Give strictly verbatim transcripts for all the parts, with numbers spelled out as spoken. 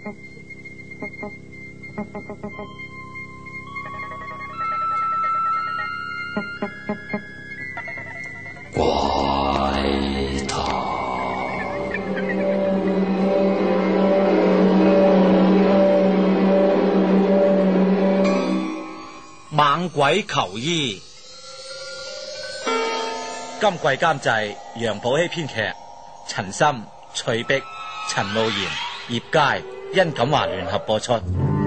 怪談猛鬼求醫，今季監製楊寶熙，編劇陳森、翠碧、陳慕賢、葉佳、殷錦華聯合播出。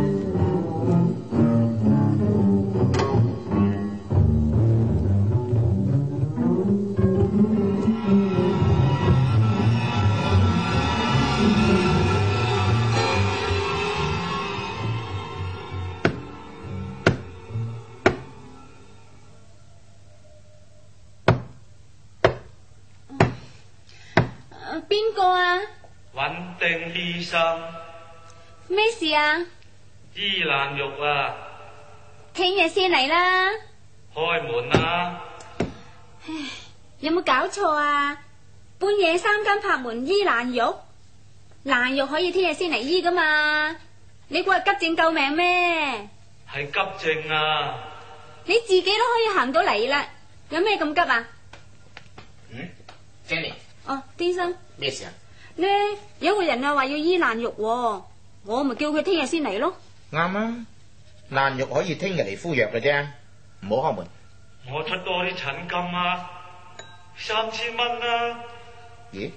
邊個啊？ 穩定醫生。 咩事啊？ 伊蘭玉啊， 聽日先嚟啦。 開門啦！ 唉，有冇搞錯啊？半夜三更拍門醫爛肉，爛肉可以聽日先嚟醫噶嘛？你估係急症救命咩？ 係急症啊！ 你自己都可以行到嚟啦，有咩咁急啊？ 嗯 ，Jenny。 哦，醫生。 咩事啊？ 呢有個人啊話要醫爛肉，我咪叫佢聽日先嚟咯。 啱啊，爛肉可以聽日嚟敷藥嘅啫，唔好開門。 我出多啲診金啊，三千蚊啊。 咦？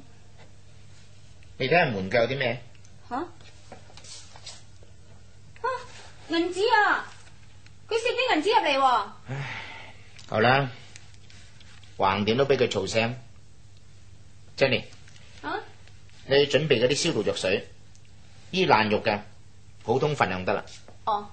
你睇下門腳有啲咩？ 吓？啊，銀紙啊！佢攝啲銀紙入嚟。 唉，好啦，橫掂都俾佢嘈聲。Jenny， 啊， 你準備嗰啲消毒藥水，醫爛肉嘅普通份量得啦。 哦。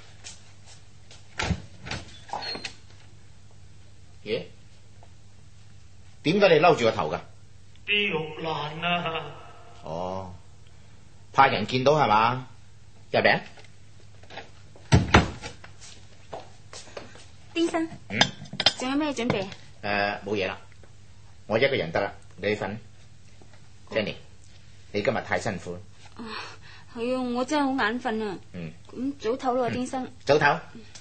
咦？點解你嬲住個頭噶？ 啲肉爛啊！ 哦，怕人見到係嘛？入嚟。 醫生。 嗯。 仲有咩準備？ 誒，冇嘢啦，我一個人得啦。你瞓 Jenny， 你今日太辛苦啦。 啊，係啊，我真係好眼瞓啊。 嗯。 咁早唞咯，醫生。 早唞。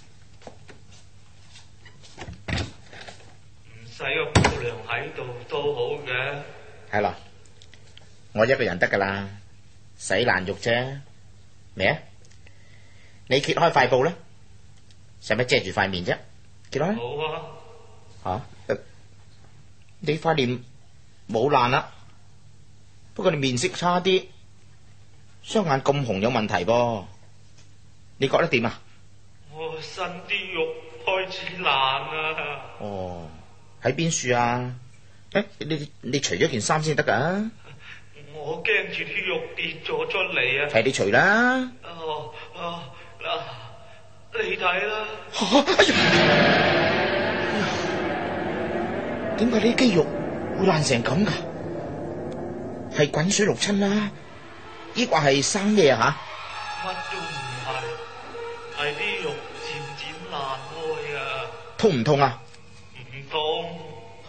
唔使個姑娘喺度都好嘅。 係咯，我一個人得噶啦，洗爛肉啫。咩啊？你揭開塊布啦，使乜遮住塊面啫？揭開。 好啊。 吓、啊？你塊臉冇爛啦，不過你面色差啲，雙眼咁紅有問題噃，你覺得點啊？ 我身啲肉開始爛啊！ 哦，喺邊處啊？誒，你你除咗件衫先得噶。 我驚住啲肉跌咗出嚟啊！ 係你除啦。 哦哦嗱，你睇啦。 吓！哎呀！點解你啲肌肉會爛成咁噶？係滾水淥親啦，抑或係生咩啊吓？乜都唔係，係啲肉漸漸爛開啊！ 痛唔痛啊？ 唔痛。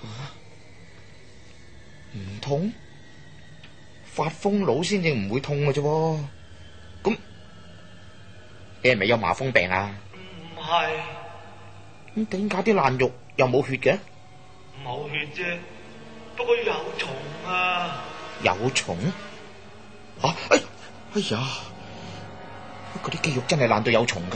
吓？唔痛？發瘋佬先至唔會痛嘅啫。咁你係咪有麻風病啊？ 唔係。 咁點解啲爛肉又冇血嘅？ 冇血啫，不過有蟲啊！ 有蟲？吓、啊！哎哎呀，嗰啲肌肉真係爛到有蟲噶，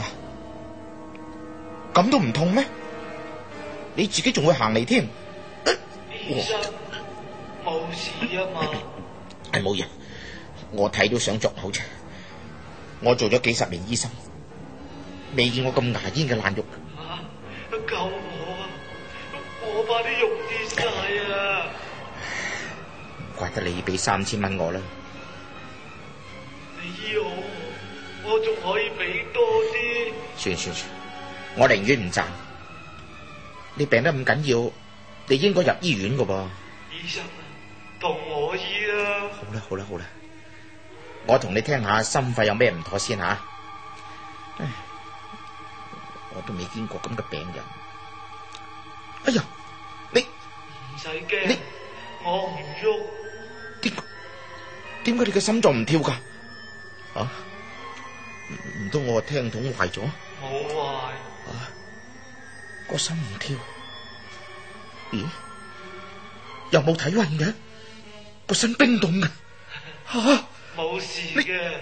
咁都唔痛咩？你自己仲會行嚟添？ 醫生，冇事啊嘛？ 係冇嘢，我睇到想作嘔啫。我做咗幾十年醫生，未見過咁牙煙嘅爛肉。 啊！救我啊！我怕啲肉跌晒啊！ 唔怪得你俾三千蚊我啦。 你醫好我，我仲可以俾多啲。 算算算，我寧願唔賺。你病得咁緊要，你應該入醫院噶噃。 醫生，同我醫啦。 好啦好啦好啦，我同你聽下心肺有咩唔妥先吓。唉，我都未見過咁嘅病人。哎呀，你唔使驚， 你我唔喐。 點點解你嘅心臟唔跳噶？ 啊？唔通我個聽筒壞咗？ 冇壞。 啊！個心唔跳，咦？又冇體溫嘅，個身冰凍嘅，吓、啊！ 冇事嘅。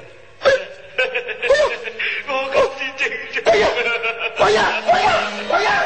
我今次正常。 鬼啊！鬼啊！鬼啊！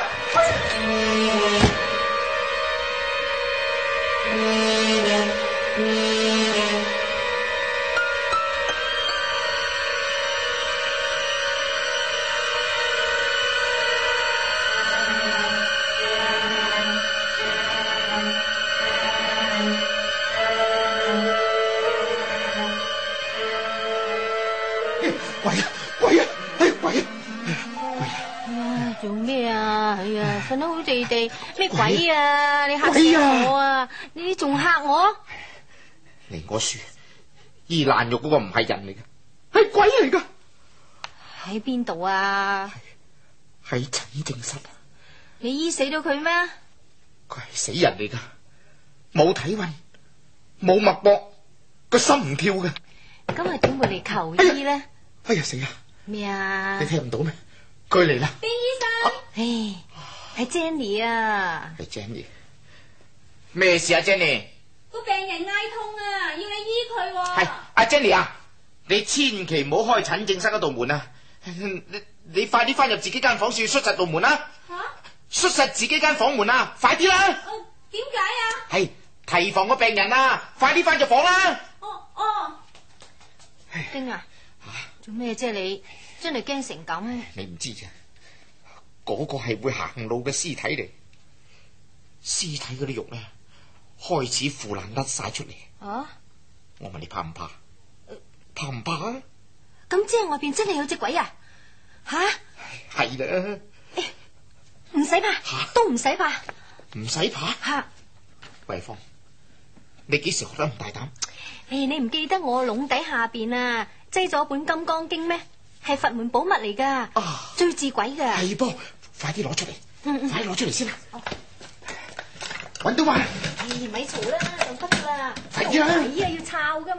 鬼啊！鬼啊！哎，鬼啊！ 啊！做咩啊？哎呀，瞓得好地地，咩鬼啊？你嚇死我啊！你仲嚇我？ 嚟我說，醫爛肉嗰個唔係人嚟嘅，係鬼嚟噶。 喺邊度啊？ 喺診症室。 你醫死到佢咩？ 佢係死人嚟噶，冇體溫，冇脈搏，個心唔跳嘅。 今日點會嚟求醫咧？ 哎呀死啦！ 咩啊？ 你聽唔到咩？佢嚟啦！ 邊醫生？ 唉，係 Jenny 啊！ 係 Jenny，咩事啊 Jenny？ 個病人嗌痛啊，要你醫佢喎。 係阿 Jenny 啊，你千祈唔好開診症室嗰道門啊！你你快啲翻入自己間房先，閂實道門啦！吓？閂實自己間房門啊！快啲啦！ 哦，點解啊？ 係提防個病人啊！快啲翻入房啦！ 哦哦。 丁啊，做咩啫你？真係驚成咁？ 你唔知啫，嗰個係會行路嘅屍體嚟，屍體嗰啲肉咧開始腐爛甩晒出嚟。 啊！ 我問你怕唔怕？怕唔怕啊？ 咁即係外邊真係有隻鬼啊？吓？ 係啦。 唔使怕，都唔使怕， 唔使怕。 吓， 慧芳，你幾時學得咁大膽？ 誒，你唔記得我籠底下邊啊，擠咗本《金剛經》咩？係佛門寶物嚟噶， 啊， 最治鬼噶。 係噃，快啲攞出嚟， 嗯嗯， 快啲攞出嚟先啦。搵到嘛？ 誒，咪嘈啦，就得啦。 快啲啦！ 鬼啊，要抄噶嘛。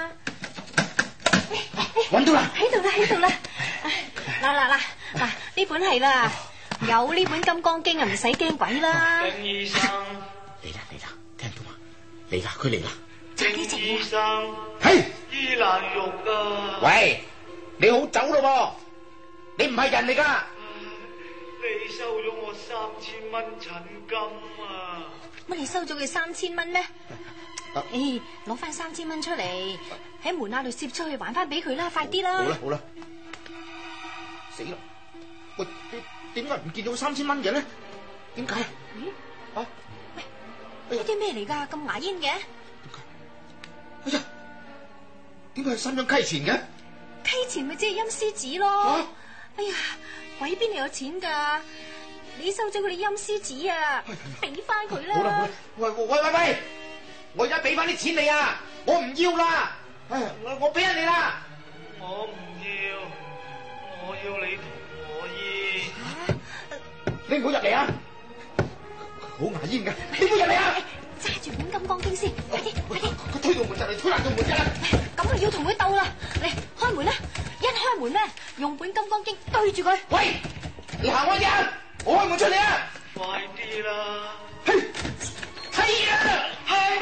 搵到啦！ 喺度啦，喺度啦。嗱嗱嗱嗱，呢本係啦，有呢本《金剛經》啊，唔使驚鬼啦。 丁醫生， 嚟啦嚟啦，聽到嘛？嚟啦，佢嚟啦。 丁醫生， 係醫爛肉啊！ 喂，你好走咯噃，你唔係人嚟噶。 你收咗我三千蚊診金啊！ 乜你收咗佢三千蚊咩？誒，攞翻三千蚊出嚟，喺門罅度攝出去還翻俾佢啦，快啲啦！ 好啦好啦，死啦！喂，點解唔見到三千蚊嘅咧？點解？ 咦？啊？喂，呢啲咩嚟噶？咁牙煙嘅？ 哎呀，點解係三張溪錢嘅？ 溪錢咪即係陰司紙咯。啊、哎呀，鬼邊度有錢噶？你收咗佢哋陰司紙啊，俾翻佢啦。好啦好啦， 喂喂喂喂，我而家俾翻啲錢你啊！我唔要啦，哎呀，我我俾咗你啦。 我唔要，我要你同我醫。 啊、你唔好入嚟啊！好牙煙噶，你唔好入嚟啊！ 揸住本《金剛經》先，快啲快啲！ 佢推到門就嚟推爛到門噶啦！ 咁我要同佢鬥啦！嚟開門啦！一開門咧，用本《金剛經》對住佢。 喂，你行開啲啊！我開門出嚟啊！ 快啲啦！ 係係啊！係。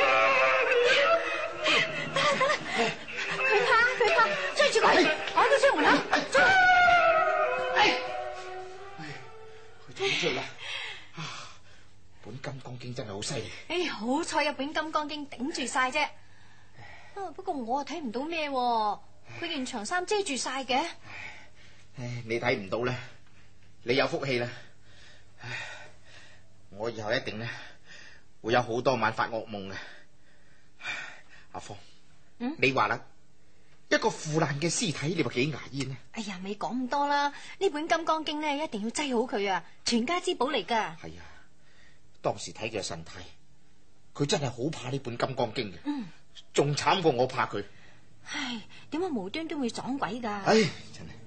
得啦得啦，佢怕佢怕，追住佢，趕到出門口，追！ 哎，佢追出啦！本《金剛經》真係好犀利。 哎，好彩有本《金剛經》頂住晒啫。啊，不過我啊睇唔到咩，佢件長衫遮住晒嘅。 唉，你睇唔到咧，你有福氣啦。唉，我以後一定咧會有好多晚發噩夢嘅。阿芳，嗯，你話啦，一個腐爛嘅屍體，你話幾牙煙呢？ 哎呀，咪講咁多啦，呢本《金剛經》咧一定要擠好佢啊，全家之寶嚟噶。 係啊，當時睇佢嘅神態，佢真係好怕呢本《金剛經》嘅，嗯，仲慘過我怕佢。 唉，點解無端端會撞鬼噶？ 唉，真係。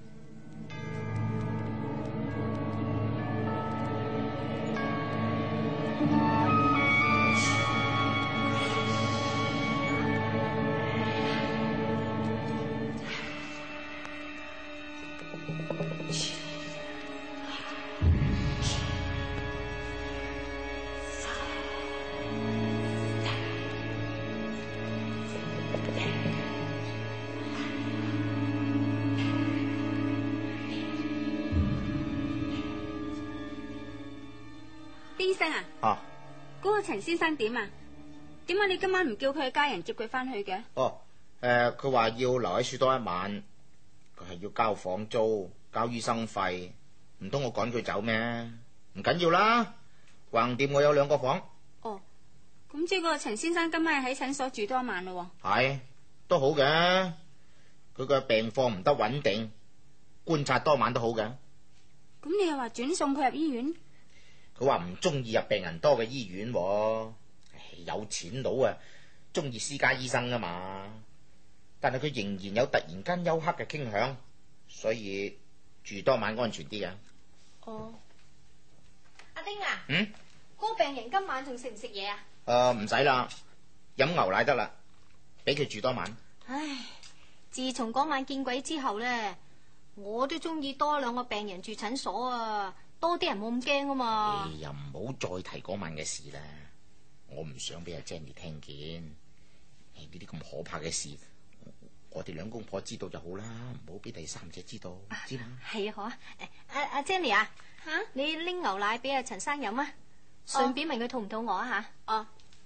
丁醫生啊， 啊， 嗰個陳先生點啊？點解你今晚唔叫佢嘅家人接佢翻去嘅？ 哦，誒、呃，佢話要留喺樹多一晚，佢係要交房租、交醫生費，唔通我趕佢走咩？唔緊要啦，橫掂我有兩個房。 哦，咁即係嗰個陳先生今晚喺診所住多一晚咯。 係，都好嘅，佢個病況唔得穩定，觀察多晚都好嘅。 咁你又話轉送佢入醫院？ 佢話唔中意入病人多嘅醫院，喎，有錢佬啊，中意私家醫生啊嘛。但係佢仍然有突然間休克嘅傾向，所以住多晚安全啲嘅。 哦，阿丁啊， 嗯， 嗰個病人今晚仲食唔食嘢啊？ 誒，唔使啦，飲牛奶得啦，俾佢住多晚。 唉，自從嗰晚見鬼之後咧，我都中意多兩個病人住診所啊，多啲人冇咁驚啊嘛。 哎呀，唔好再提嗰晚嘅事啦，我唔想俾阿 Jenny 聽見。呢啲咁可怕嘅事，我哋兩公婆知道就好啦，唔好俾第三者知道，知嘛？ 係啊，好啊。阿阿 Jenny 啊，吓你拎牛奶俾阿陳生飲啊，順便問佢肚唔肚餓啊吓。 哦。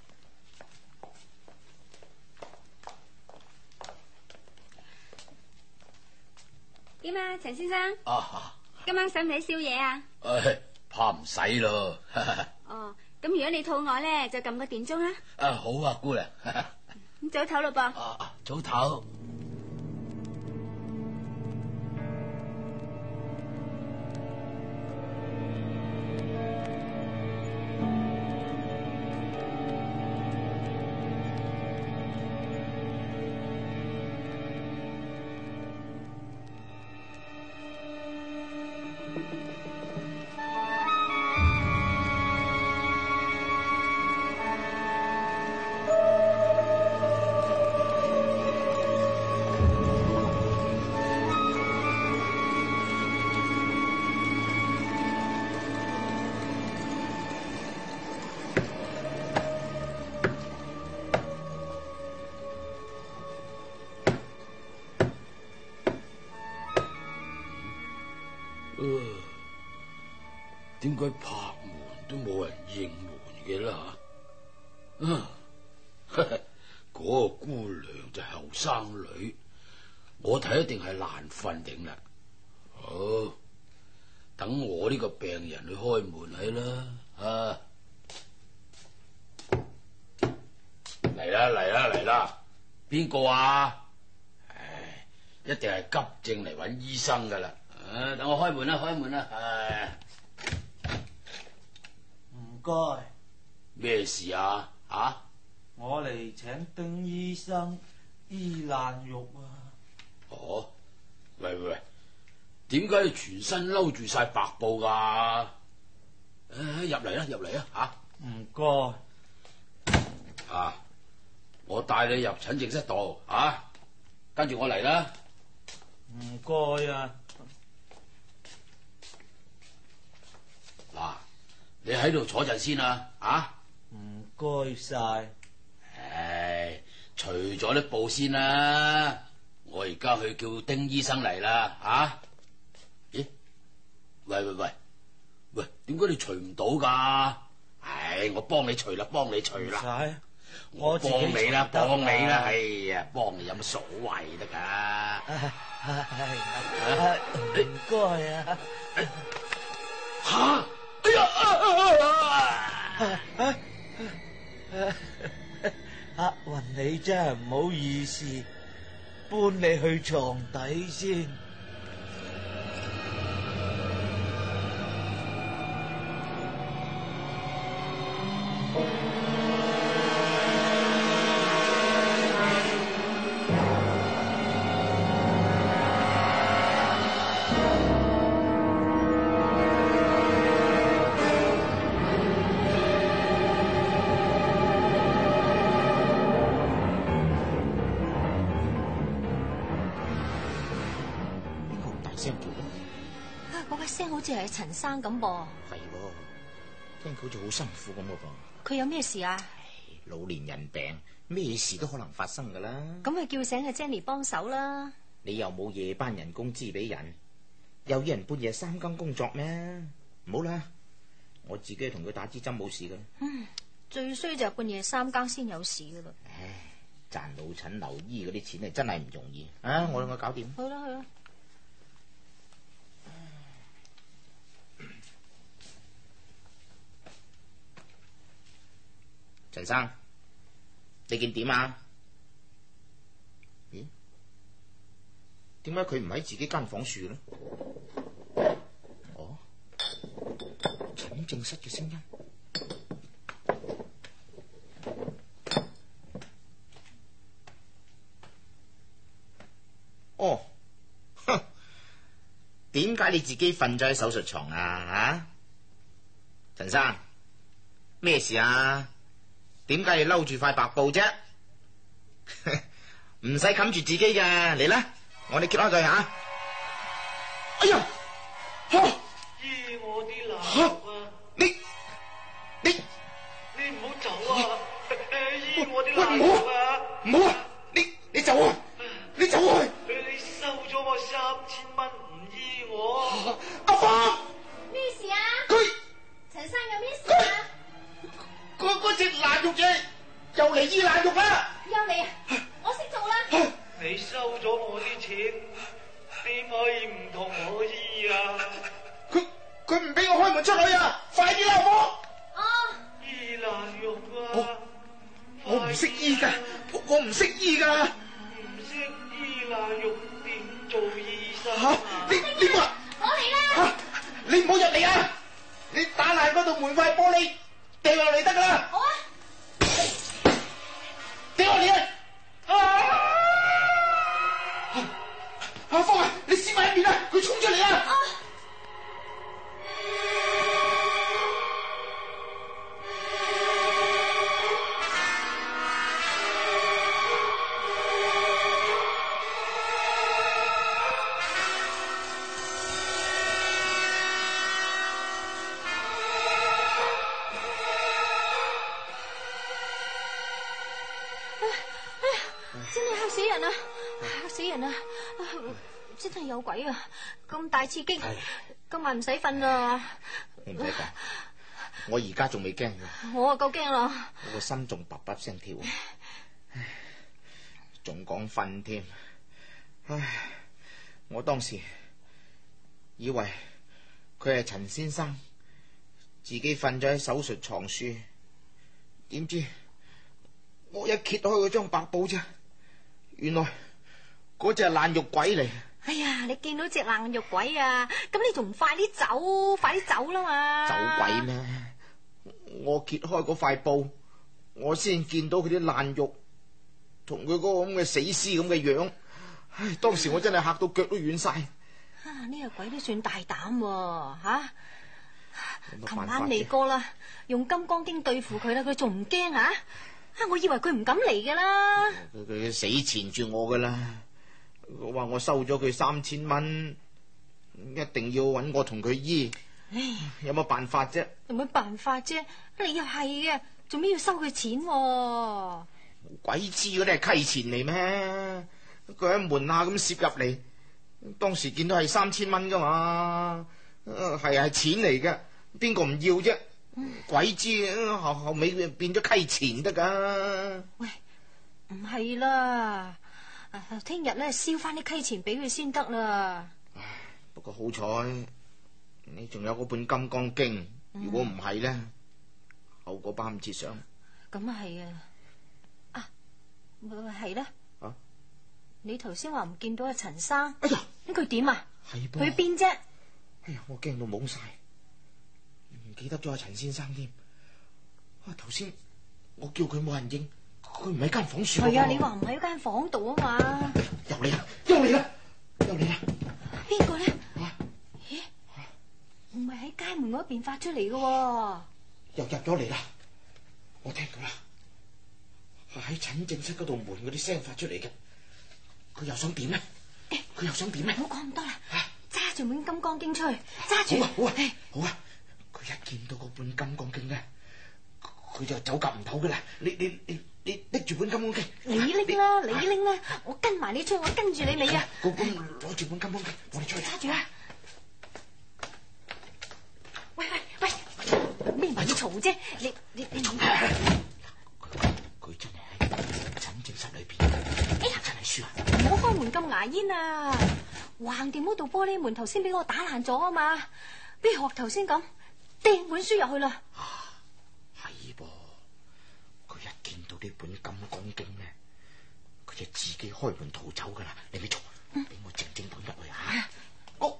點啊，陳先生？ 啊， 今晚使唔使宵夜啊？ 唉，怕唔使咯。 哦，咁如果你肚餓咧，就撳個電鐘啦。 啊，好啊，姑娘。 咁早唞咯噃。 啊，早唞。點解拍門都冇人應門嘅啦？啊，嗰個姑娘就後生女，我睇一定係難瞓定啦。好，等我呢個病人去開門係啦。啊，嚟啦嚟啦嚟啦，邊個啊？唉，一定係急症嚟揾醫生噶啦。啊，等我開門啦，開門啦。唉。 唔該， 咩事啊？啊！ 我嚟請丁醫生醫爛肉啊！ 哦，喂喂喂，點解你全身摟住晒白布噶？誒，入嚟啦，入嚟啊！吓， 唔該， 啊，我帶你入診症室度啊，跟住我嚟啦。 唔該啊！ 嗱，你喺度坐陣先啊！啊， 唔該晒。 唉，除咗啲布先啦，我而家去叫丁醫生嚟啦。啊，咦？喂喂喂喂，點解你除唔到噶？唉，我幫你除啦，幫你除啦。 唔使， 我我自己幫你啦， 除得幫你啦， 啦哎呀，幫你有乜所謂得噶？ 唔該啊！ 吓！哎呀！ 阿雲，你真係唔好意思，搬你去床底先。 嗰把聲好似係陳生咁噃。 係喎，聽佢好似好辛苦咁嘅噃。 佢有咩事啊？ 老年人病，咩事都可能發生噶啦。 咁咪叫醒阿 Jenny 幫手啦。 你又冇夜班人工資俾人，又要人半夜三更工作咩？唔好啦， 我自己同佢打支針冇事嘅。 嗯，最衰就係半夜三更先有事噶啦。 唉，賺老診留醫嗰啲錢係真係唔容易啊！我我搞掂。 去啦去啦。 陳生，你見點啊？咦？點解佢唔喺自己間房住呢？哦，診症室嘅聲音。哦，哼，點解你自己瞓咗喺手術床啊？啊，陳生，咩事啊？點解要嬲住塊白布啫？唔使冚住自己嘅，嚟啦，我哋揭開佢吓。哎呀，吓！ 醫我啲爛肉啊！ 你你你唔好走啊！醫我啲爛肉啊！ 唔好啊！你你走啊！你走開！ 你收咗我三千蚊唔醫我。 阿芳， 咩事啊？ 佢陳生有咩事啊？ 嗰嗰隻爛肉嘢又嚟醫爛肉啦！ 又嚟啊！我識做啦。 你收咗我啲錢，點可以唔同我醫啊？ 佢佢唔俾我開門出去啊！快啲啦，我哦， 醫爛肉啊！ 我我唔識醫噶，我我唔識醫噶。 唔識醫爛肉點做醫生吓、 啊？ 你你話我嚟啦。 吓，你唔好入嚟啊！你打爛嗰度門塊玻璃，掉落嚟得噶啦！ 好啊。 掉落嚟啊！阿芳啊，你先埋一邊啊！佢衝出嚟啊！ 啊真係嚇死人啊！嚇死人啊！真係有鬼啊！咁大刺激，今晚唔使瞓啦。 你唔使講，我而家仲未驚嘅， 我啊夠驚啦！ 我個心仲啪啪聲跳，仲講瞓添。唉，我當時以為佢係陳先生，自己瞓咗喺手術床書，點知我一揭開嗰張白布啫，原來嗰隻係爛肉鬼嚟。 哎呀，你見到隻爛肉鬼啊，咁你仲唔快啲走，快啲走啦嘛！ 走鬼咩？我揭開嗰塊布，我先見到佢啲爛肉同佢嗰個咁嘅死屍咁嘅樣。唉，當時我真係嚇到腳都軟晒。 啊，呢個鬼都算大膽喎，吓！琴晚嚟嚟過啦，用金剛經對付佢啦，佢仲唔驚啊？啊，我以為佢唔敢嚟噶啦。 佢佢死纏住我噶啦，我話我收咗佢三千蚊，一定要揾我同佢醫。 唉， 有乜辦法啫？ 有乜辦法啫？你又係嘅，做咩要收佢錢喎？ 鬼知嗰啲係溪錢嚟咩？佢喺門下咁攝入嚟，當時見到係三千蚊噶嘛，係係錢嚟嘅，邊個唔要啫？嗯、鬼知後後尾變咗溪錢得噶。 喂，唔係啦，聽日咧燒翻啲溪錢俾佢先得啦。 唉，不過好彩你仲有嗰本金剛經，如果唔係咧，後果包唔切想。 咁啊係啊，啊，係啦。 啊， 你頭先話唔見到阿陳生， 哎呀， 咁佢點啊？ 係噃， 去邊啫？ 哎呀，我驚到懵晒，唔記得咗阿陳先生添。啊，頭先我叫佢冇人應，佢唔喺間房住。 係啊，你話唔喺間房度啊嘛？ 又嚟啦，又嚟啦，又嚟啦！ 邊個咧？ 啊， 咦，唔係喺街門嗰邊發出嚟嘅喎， 又入咗嚟啦！我聽到啦，喺診症室嗰度門嗰啲聲發出嚟嘅。佢又想點咧？佢又想點咧？ 唔好講咁多啦，揸住本金剛經出去，揸住。 好啊，好啊，好啊！佢一見到嗰本金剛經咧，佢就走夾唔唞噶啦！你你你你拎住本金剛經， 你拎啦，你拎啦，我跟埋你出去，我跟住你尾啊！ 嗰本攞住本金剛經，我哋出去。 揸住啊！喂喂喂！ 嘈啫？你你你佢佢真係喺診症室裏邊，哎呀，真係輸啊！ 唔好開門咁牙煙啊！橫掂嗰道玻璃門頭先俾我打爛咗啊嘛，邊學頭先咁掟本書入去啦。 啊，係噃，佢一見到呢本《金剛經》咧，佢就自己開門逃走噶啦。你咪嘈，俾我靜靜咁入去吓。哦，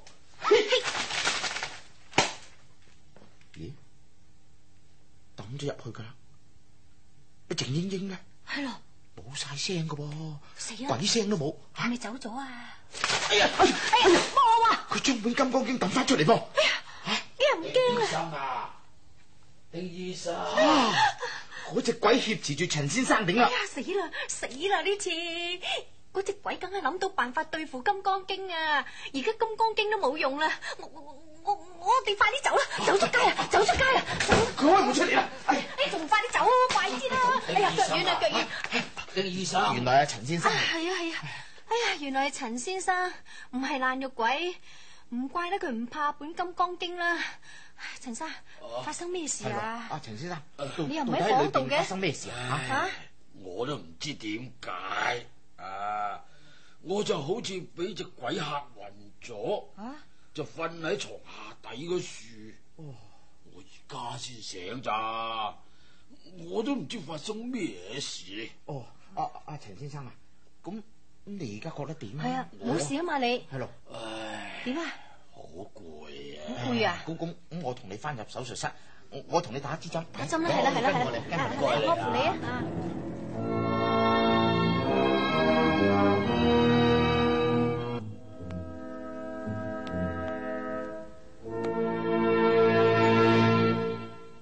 咦，抌咗入去噶啦，一靜英英咧， 係咯， 冇晒聲噶噃， 死啦， 鬼聲都冇， 係咪走咗啊？ 哎呀，哎呀，哎呀，幫我啊！佢將本《金剛經》抌翻出嚟噃。 哎呀，啲人唔驚啊！ 醫生啊，丁醫生， 嗰隻鬼挾持住陳先生頂啦！ 哎呀，死啦死啦！呢次嗰隻鬼梗係諗到辦法對付《金剛經》啊！而家《金剛經》都冇用啦，我我我我哋快啲走啦！走出街啊！走出街啊！ 佢開門出嚟啦！哎， 哎，仲快啲走啊！快啲啦！哎呀，腳軟啊，腳軟！ 丁醫生， 原來係陳先生。 係啊係啊！哎呀，原來係陳先生，唔係爛肉鬼，唔怪得佢唔怕本《金剛經》啦。陳生，發生咩事啊？ 阿陳先生， 你又唔喺房度嘅？ 發生咩事啊？ 吓！ 我都唔知點解啊！我就好似俾隻鬼嚇暈咗， 啊、 就瞓喺床下底個樹。哦、我而家先醒咋，我都唔知發生咩事。 哦，阿阿陳先生啊，咁咁你而家覺得點啊？ 係啊，冇事啊嘛你。 係咯。 唉， 點啊？ 好攰啊！ 好攰啊！ 咁咁咁，我同你翻入手術室，我我同你打支針。 打針啦，係啦係啦係啦，我扶你啊！